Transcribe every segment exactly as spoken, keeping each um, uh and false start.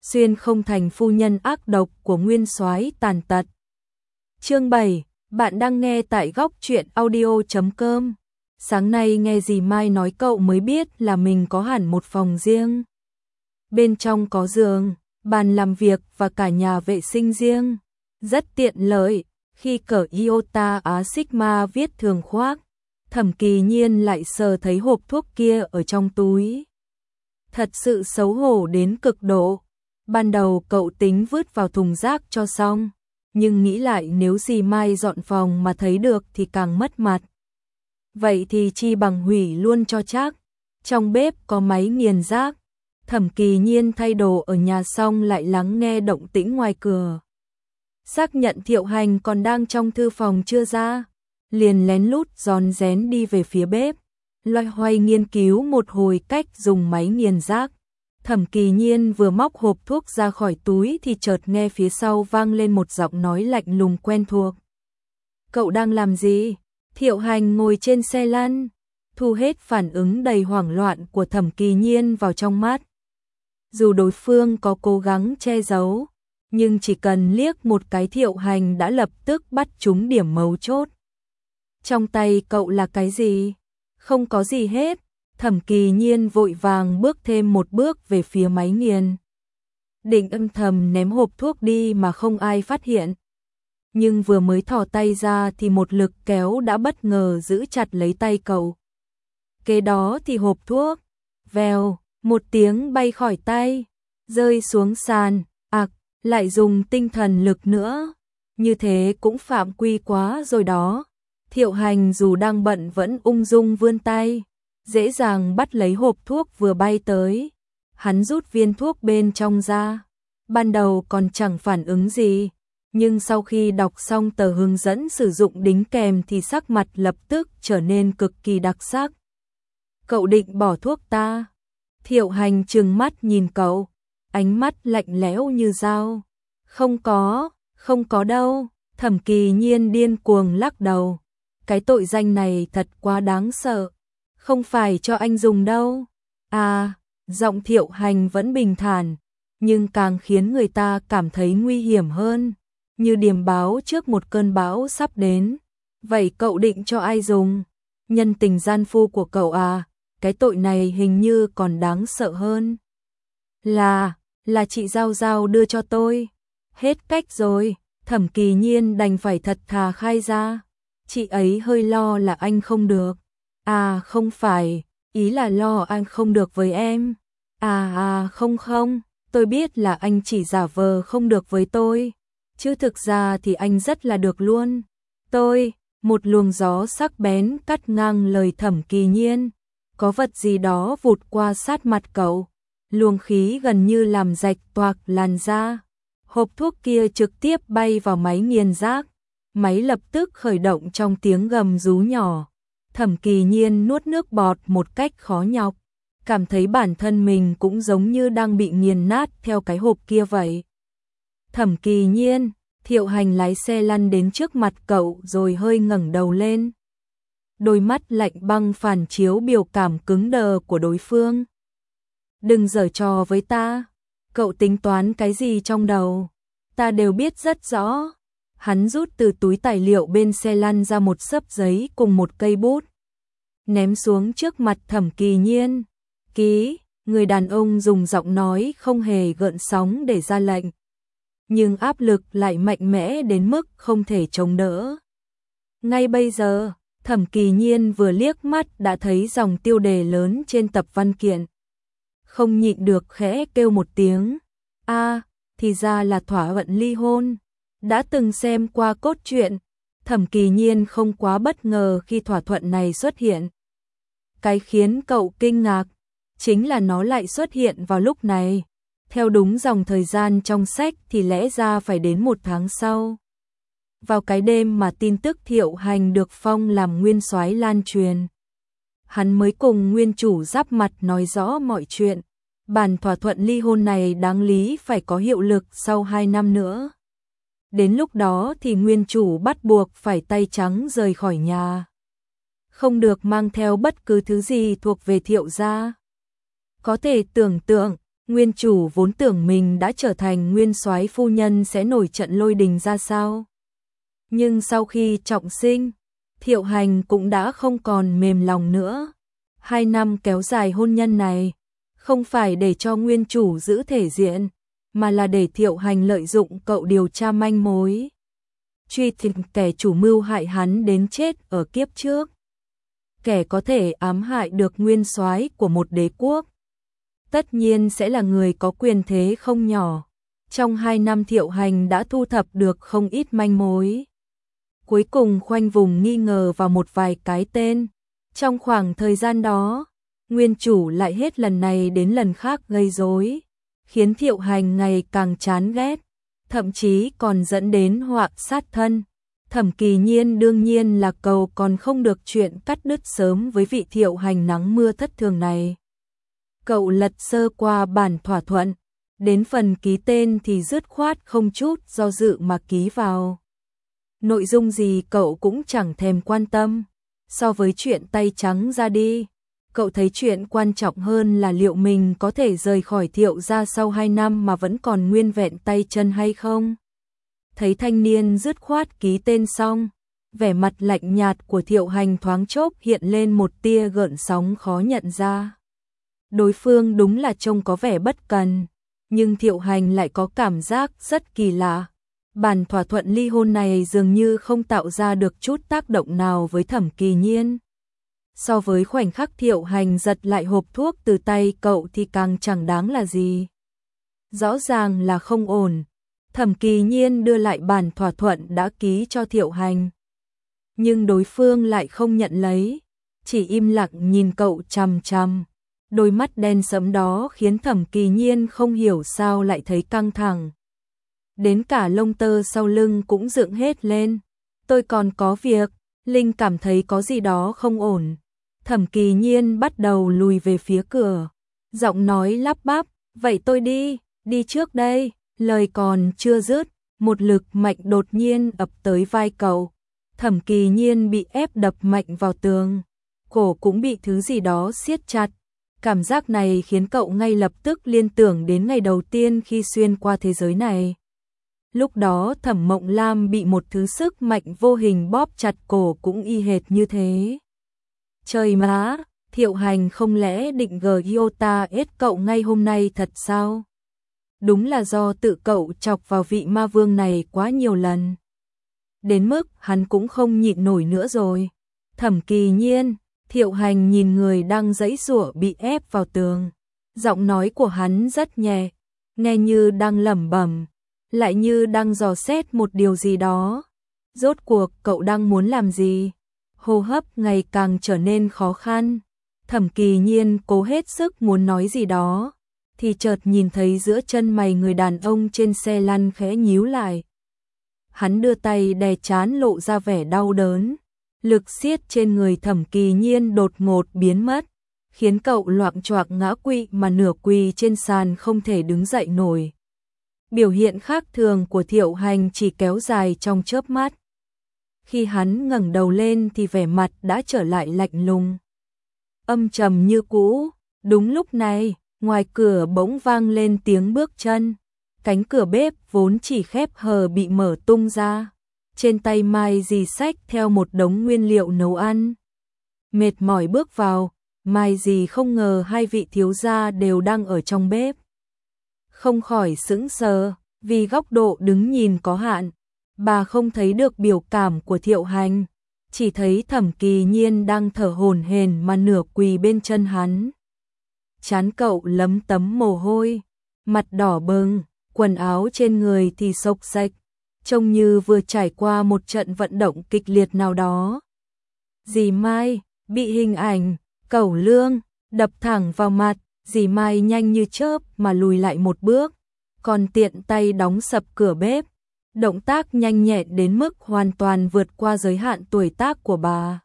xuyên không thành phu nhân ác độc của nguyên soái tàn tật. Chương bảy, bạn đang nghe tại góc truyện audio chấm com. Sáng nay nghe dì Mai nói cậu mới biết là mình có hẳn một phòng riêng. Bên trong có giường, bàn làm việc và cả nhà vệ sinh riêng. Rất tiện lợi, khi cởi Iota Á Sigma viết thường khoác, Thẩm Kỳ Nhiên lại sờ thấy hộp thuốc kia ở trong túi. Thật sự xấu hổ đến cực độ. Ban đầu cậu tính vứt vào thùng rác cho xong, nhưng nghĩ lại nếu dì Mai dọn phòng mà thấy được thì càng mất mặt. Vậy thì chi bằng hủy luôn cho chắc. Trong bếp có máy nghiền rác. Thẩm Kỳ Nhiên thay đồ ở nhà xong lại lắng nghe động tĩnh ngoài cửa. Xác nhận Thiệu Hành còn đang trong thư phòng chưa ra, liền lén lút rón rén đi về phía bếp, loay hoay nghiên cứu một hồi cách dùng máy nghiền rác. Thẩm Kỳ Nhiên vừa móc hộp thuốc ra khỏi túi thì chợt nghe phía sau vang lên một giọng nói lạnh lùng quen thuộc. Cậu đang làm gì? Thiệu Hành ngồi trên xe lăn, thu hết phản ứng đầy hoảng loạn của Thẩm Kỳ Nhiên vào trong mắt. Dù đối phương có cố gắng che giấu, nhưng chỉ cần liếc một cái Thiệu Hành đã lập tức bắt trúng điểm mấu chốt. Trong tay cậu là cái gì? Không có gì hết. Thẩm Kỳ Nhiên vội vàng bước thêm một bước về phía máy nghiền. Định âm thầm ném hộp thuốc đi mà không ai phát hiện. Nhưng vừa mới thò tay ra thì một lực kéo đã bất ngờ giữ chặt lấy tay cậu. Kế đó thì hộp thuốc, vèo, một tiếng bay khỏi tay, rơi xuống sàn, ạc, lại dùng tinh thần lực nữa. Như thế cũng phạm quy quá rồi đó. Thiệu Hành dù đang bận vẫn ung dung vươn tay, dễ dàng bắt lấy hộp thuốc vừa bay tới. Hắn rút viên thuốc bên trong ra. Ban đầu còn chẳng phản ứng gì, nhưng sau khi đọc xong tờ hướng dẫn sử dụng đính kèm thì sắc mặt lập tức trở nên cực kỳ đặc sắc. Cậu định bỏ thuốc ta? Thiệu Hành trừng mắt nhìn cậu, ánh mắt lạnh lẽo như dao. Không có, không có đâu. Thẩm Kỳ Nhiên điên cuồng lắc đầu. Cái tội danh này thật quá đáng sợ. Không phải cho anh dùng đâu. À, giọng Thiệu Hành vẫn bình thản, nhưng càng khiến người ta cảm thấy nguy hiểm hơn, như điềm báo trước một cơn bão sắp đến. Vậy cậu định cho ai dùng? Nhân tình gian phu của cậu à? Cái tội này hình như còn đáng sợ hơn. Là, là chị Giao Giao đưa cho tôi. Hết cách rồi, Thẩm Kỳ Nhiên đành phải thật thà khai ra. Chị ấy hơi lo là anh không được. À không phải, ý là lo anh không được với em. À à không không, tôi biết là anh chỉ giả vờ không được với tôi, chứ thực ra thì anh rất là được luôn. Tôi, một luồng gió sắc bén cắt ngang lời Thẩm Kỳ Nhiên. Có vật gì đó vụt qua sát mặt cậu, luồng khí gần như làm rạch toạc làn da. Hộp thuốc kia trực tiếp bay vào máy nghiền rác. Máy lập tức khởi động trong tiếng gầm rú nhỏ. Thẩm Kỳ Nhiên nuốt nước bọt một cách khó nhọc, cảm thấy bản thân mình cũng giống như đang bị nghiền nát theo cái hộp kia vậy. Thẩm Kỳ Nhiên, Thiệu Hành lái xe lăn đến trước mặt cậu rồi hơi ngẩng đầu lên. Đôi mắt lạnh băng phản chiếu biểu cảm cứng đờ của đối phương. Đừng giở trò với ta. Cậu tính toán cái gì trong đầu? Ta đều biết rất rõ. Hắn rút từ túi tài liệu bên xe lăn ra một xấp giấy cùng một cây bút, ném xuống trước mặt Thẩm Kỳ Nhiên. Ký, người đàn ông dùng giọng nói không hề gợn sóng để ra lệnh, nhưng áp lực lại mạnh mẽ đến mức không thể chống đỡ. Ngay bây giờ, Thẩm Kỳ Nhiên vừa liếc mắt đã thấy dòng tiêu đề lớn trên tập văn kiện. Không nhịn được khẽ kêu một tiếng. A, thì ra là thỏa thuận ly hôn. Đã từng xem qua cốt truyện, Thẩm Kỳ Nhiên không quá bất ngờ khi thỏa thuận này xuất hiện. Cái khiến cậu kinh ngạc chính là nó lại xuất hiện vào lúc này. Theo đúng dòng thời gian trong sách thì lẽ ra phải đến một tháng sau. Vào cái đêm mà tin tức Thiệu Hành được phong làm nguyên soái lan truyền, hắn mới cùng nguyên chủ giáp mặt nói rõ mọi chuyện. Bản thỏa thuận ly hôn này đáng lý phải có hiệu lực sau hai năm nữa. Đến lúc đó thì nguyên chủ bắt buộc phải tay trắng rời khỏi nhà, không được mang theo bất cứ thứ gì thuộc về Thiệu gia. Có thể tưởng tượng, Nguyên chủ vốn tưởng mình đã trở thành nguyên soái phu nhân sẽ nổi trận lôi đình ra sao. Nhưng sau khi trọng sinh, Thiệu Hành cũng đã không còn mềm lòng nữa. Hai năm kéo dài hôn nhân này, không phải để cho nguyên chủ giữ thể diện, mà là để Thiệu Hành lợi dụng cậu điều tra manh mối, truy tìm kẻ chủ mưu hại hắn đến chết ở kiếp trước. Kẻ có thể ám hại được nguyên soái của một đế quốc, tất nhiên sẽ là người có quyền thế không nhỏ. Trong hai năm Thiệu Hành đã thu thập được không ít manh mối. Cuối cùng khoanh vùng nghi ngờ vào một vài cái tên. Trong khoảng thời gian đó, nguyên chủ lại hết lần này đến lần khác gây rối, khiến Thiệu Hành ngày càng chán ghét, thậm chí còn dẫn đến họa sát thân. Thẩm Kỳ Nhiên đương nhiên là cầu còn không được chuyện cắt đứt sớm với vị Thiệu Hành nắng mưa thất thường này. Cậu lật sơ qua bản thỏa thuận, đến phần ký tên thì dứt khoát không chút do dự mà ký vào. Nội dung gì cậu cũng chẳng thèm quan tâm. So với chuyện tay trắng ra đi, cậu thấy chuyện quan trọng hơn là liệu mình có thể rời khỏi Thiệu gia sau hai năm mà vẫn còn nguyên vẹn tay chân hay không. Thấy thanh niên dứt khoát ký tên xong, vẻ mặt lạnh nhạt của Thiệu Hành thoáng chốc hiện lên một tia gợn sóng khó nhận ra. Đối phương đúng là trông có vẻ bất cần, nhưng Thiệu Hành lại có cảm giác rất kỳ lạ. Bản thỏa thuận ly hôn này dường như không tạo ra được chút tác động nào với Thẩm Kỳ Nhiên. So với khoảnh khắc Thiệu Hành giật lại hộp thuốc từ tay cậu thì càng chẳng đáng là gì. Rõ ràng là không ổn. Thẩm Kỳ Nhiên đưa lại bản thỏa thuận đã ký cho Thiệu Hành. Nhưng đối phương lại không nhận lấy, chỉ im lặng nhìn cậu chằm chằm. Đôi mắt đen sẫm đó khiến Thẩm Kỳ Nhiên không hiểu sao lại thấy căng thẳng. Đến cả lông tơ sau lưng cũng dựng hết lên. Tôi còn có việc. Linh cảm thấy có gì đó không ổn. Thẩm Kỳ Nhiên bắt đầu lùi về phía cửa. Giọng nói lắp bắp, vậy tôi đi, đi trước đây. Lời còn chưa dứt, một lực mạnh đột nhiên ập tới vai cậu. Thẩm Kỳ Nhiên bị ép đập mạnh vào tường. Cổ cũng bị thứ gì đó siết chặt. Cảm giác này khiến cậu ngay lập tức liên tưởng đến ngày đầu tiên khi xuyên qua thế giới này. Lúc đó Thẩm Mộng Lam bị một thứ sức mạnh vô hình bóp chặt cổ cũng y hệt như thế. Trời má, Thiệu Hành không lẽ định gờ Iota ết cậu ngay hôm nay thật sao? Đúng là do tự cậu chọc vào vị ma vương này quá nhiều lần. Đến mức hắn cũng không nhịn nổi nữa rồi. Thẩm Kỳ Nhiên, Thiệu Hành nhìn người đang giãy giụa bị ép vào tường. Giọng nói của hắn rất nhẹ, nghe như đang lẩm bẩm, lại như đang dò xét một điều gì đó. Rốt cuộc cậu đang muốn làm gì? Hô hấp ngày càng trở nên khó khăn. Thẩm Kỳ Nhiên cố hết sức muốn nói gì đó, thì chợt nhìn thấy giữa chân mày người đàn ông trên xe lăn khẽ nhíu lại. Hắn đưa tay đè trán lộ ra vẻ đau đớn. Lực siết trên người Thẩm Kỳ Nhiên đột ngột biến mất, khiến cậu loạng choạng ngã quỵ mà nửa quỳ trên sàn không thể đứng dậy nổi. Biểu hiện khác thường của Thiệu Hành chỉ kéo dài trong chớp mắt. Khi hắn ngẩng đầu lên thì vẻ mặt đã trở lại lạnh lùng, âm trầm như cũ. Đúng lúc này, ngoài cửa bỗng vang lên tiếng bước chân. Cánh cửa bếp vốn chỉ khép hờ bị mở tung ra. Trên tay Mai Dì xách theo một đống nguyên liệu nấu ăn. Mệt mỏi bước vào, Mai Dì không ngờ hai vị thiếu gia đều đang ở trong bếp. Không khỏi sững sờ, vì góc độ đứng nhìn có hạn, bà không thấy được biểu cảm của Thiệu Hành, chỉ thấy Thẩm Kỳ Nhiên đang thở hổn hển mà nửa quỳ bên chân hắn. Trán cậu lấm tấm mồ hôi, mặt đỏ bừng, quần áo trên người thì xộc xệch, trông như vừa trải qua một trận vận động kịch liệt nào đó. Dì Mai bị hình ảnh cẩu lương đập thẳng vào mặt, dì Mai nhanh như chớp mà lùi lại một bước, còn tiện tay đóng sập cửa bếp. Động tác nhanh nhẹn đến mức hoàn toàn vượt qua giới hạn tuổi tác của bà.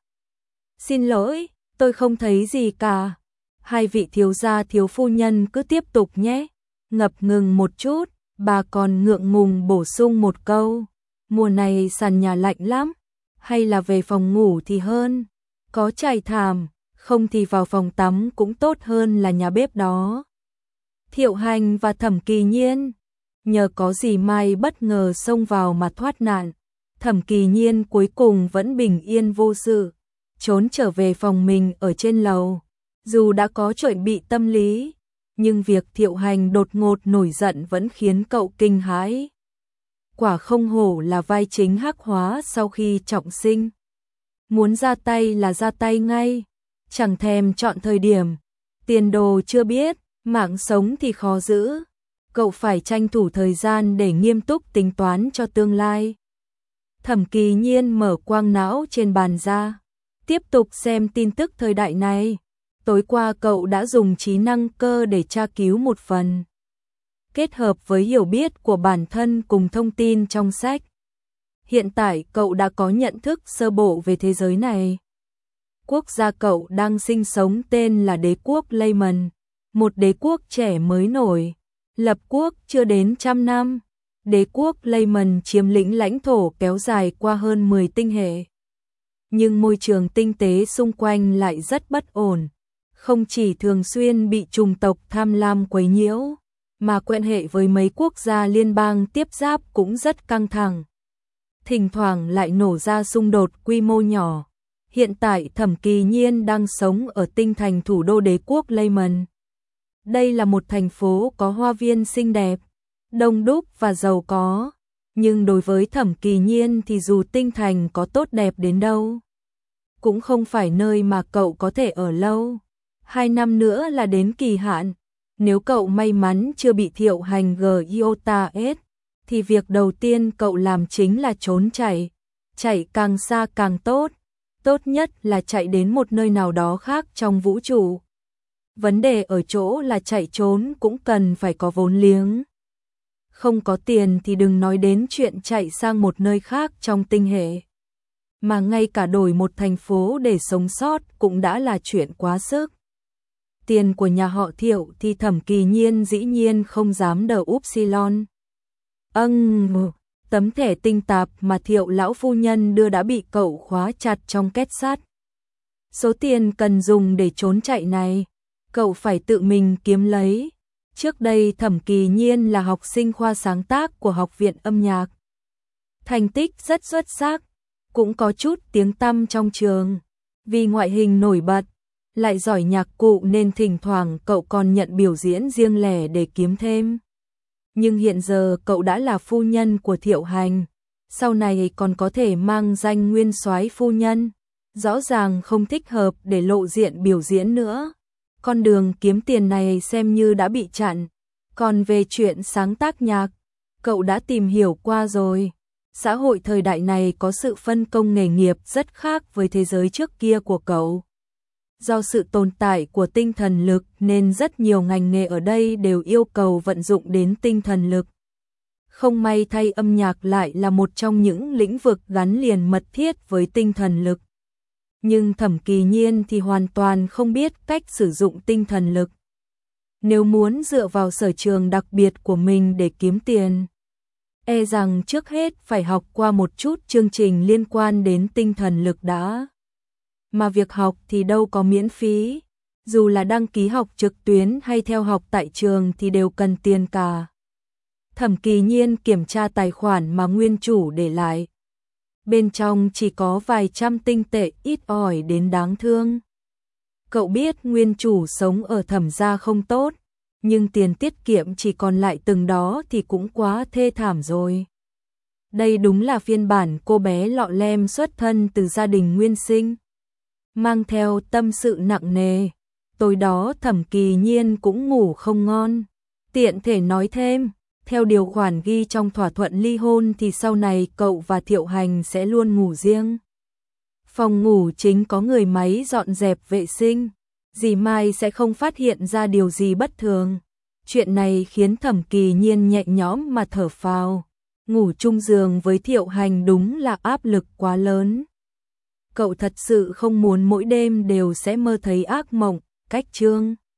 Xin lỗi, tôi không thấy gì cả. Hai vị thiếu gia thiếu phu nhân cứ tiếp tục nhé. Ngập ngừng một chút, bà còn ngượng ngùng bổ sung một câu. Mùa này sàn nhà lạnh lắm, hay là về phòng ngủ thì hơn. Có trải thảm, không thì vào phòng tắm cũng tốt hơn là nhà bếp đó. Thiệu Hành và Thẩm Kỳ Nhiên. Nhờ có dì Mai bất ngờ xông vào mà thoát nạn, Thẩm Kỳ Nhiên cuối cùng vẫn bình yên vô sự, trốn trở về phòng mình ở trên lầu. Dù đã có chuẩn bị tâm lý, nhưng việc Thiệu Hành đột ngột nổi giận vẫn khiến cậu kinh hãi. Quả không hổ là vai chính hắc hóa sau khi trọng sinh. Muốn ra tay là ra tay ngay, chẳng thèm chọn thời điểm. Tiền đồ chưa biết, mạng sống thì khó giữ. Cậu phải tranh thủ thời gian để nghiêm túc tính toán cho tương lai. Thẩm Kỳ Nhiên mở quang não trên bàn ra, tiếp tục xem tin tức thời đại này. Tối qua cậu đã dùng trí năng cơ để tra cứu một phần, kết hợp với hiểu biết của bản thân cùng thông tin trong sách. Hiện tại cậu đã có nhận thức sơ bộ về thế giới này. Quốc gia cậu đang sinh sống tên là đế quốc Leyman, một đế quốc trẻ mới nổi, lập quốc chưa đến trăm năm. Đế quốc Leyman chiếm lĩnh lãnh thổ kéo dài qua hơn mười tinh hệ. Nhưng môi trường tinh tế xung quanh lại rất bất ổn, không chỉ thường xuyên bị chủng tộc tham lam quấy nhiễu, mà quan hệ với mấy quốc gia liên bang tiếp giáp cũng rất căng thẳng. Thỉnh thoảng lại nổ ra xung đột quy mô nhỏ. Hiện tại Thẩm Kỳ Nhiên đang sống ở tinh thành thủ đô đế quốc Leyman. Đây là một thành phố có hoa viên xinh đẹp, đông đúc và giàu có. Nhưng đối với Thẩm Kỳ Nhiên thì dù tinh thành có tốt đẹp đến đâu, cũng không phải nơi mà cậu có thể ở lâu. Hai năm nữa là đến kỳ hạn. Nếu cậu may mắn chưa bị Thiệu Hành Giota ết, thì việc đầu tiên cậu làm chính là trốn chạy. Chạy càng xa càng tốt. Tốt nhất là chạy đến một nơi nào đó khác trong vũ trụ. Vấn đề ở chỗ là chạy trốn cũng cần phải có vốn liếng. Không có tiền thì đừng nói đến chuyện chạy sang một nơi khác trong tinh hệ. Mà ngay cả đổi một thành phố để sống sót cũng đã là chuyện quá sức. Tiền của nhà họ Thiệu thì Thẩm Kỳ Nhiên dĩ nhiên không dám đờ upsilon. Âng, tấm thẻ tinh tạp mà Thiệu lão phu nhân đưa đã bị cậu khóa chặt trong két sắt. Số tiền cần dùng để trốn chạy này, cậu phải tự mình kiếm lấy. Trước đây Thẩm Kỳ Nhiên là học sinh khoa sáng tác của Học viện âm nhạc. Thành tích rất xuất sắc, cũng có chút tiếng tăm trong trường. Vì ngoại hình nổi bật, lại giỏi nhạc cụ nên thỉnh thoảng cậu còn nhận biểu diễn riêng lẻ để kiếm thêm. Nhưng hiện giờ cậu đã là phu nhân của Thiệu Hành, sau này còn có thể mang danh nguyên soái phu nhân, rõ ràng không thích hợp để lộ diện biểu diễn nữa. Con đường kiếm tiền này xem như đã bị chặn. Còn về chuyện sáng tác nhạc, cậu đã tìm hiểu qua rồi. Xã hội thời đại này có sự phân công nghề nghiệp rất khác với thế giới trước kia của cậu. Do sự tồn tại của tinh thần lực nên rất nhiều ngành nghề ở đây đều yêu cầu vận dụng đến tinh thần lực. Không may thay âm nhạc lại là một trong những lĩnh vực gắn liền mật thiết với tinh thần lực. Nhưng Thẩm Kỳ Nhiên thì hoàn toàn không biết cách sử dụng tinh thần lực. Nếu muốn dựa vào sở trường đặc biệt của mình để kiếm tiền, e rằng trước hết phải học qua một chút chương trình liên quan đến tinh thần lực đã. Mà việc học thì đâu có miễn phí, dù là đăng ký học trực tuyến hay theo học tại trường thì đều cần tiền cả. Thẩm Kỳ Nhiên kiểm tra tài khoản mà nguyên chủ để lại. Bên trong chỉ có vài trăm tinh tệ ít ỏi đến đáng thương. Cậu biết nguyên chủ sống ở Thẩm gia không tốt, nhưng tiền tiết kiệm chỉ còn lại từng đó thì cũng quá thê thảm rồi. Đây đúng là phiên bản cô bé lọ lem xuất thân từ gia đình nguyên sinh. Mang theo tâm sự nặng nề, tối đó Thẩm Kỳ Nhiên cũng ngủ không ngon. Tiện thể nói thêm, theo điều khoản ghi trong thỏa thuận ly hôn thì sau này cậu và Thiệu Hành sẽ luôn ngủ riêng. Phòng ngủ chính có người máy dọn dẹp vệ sinh, dì Mai sẽ không phát hiện ra điều gì bất thường. Chuyện này khiến Thẩm Kỳ Nhiên nhẹ nhõm mà thở phào. Ngủ chung giường với Thiệu Hành đúng là áp lực quá lớn. Cậu thật sự không muốn mỗi đêm đều sẽ mơ thấy ác mộng. Cách chương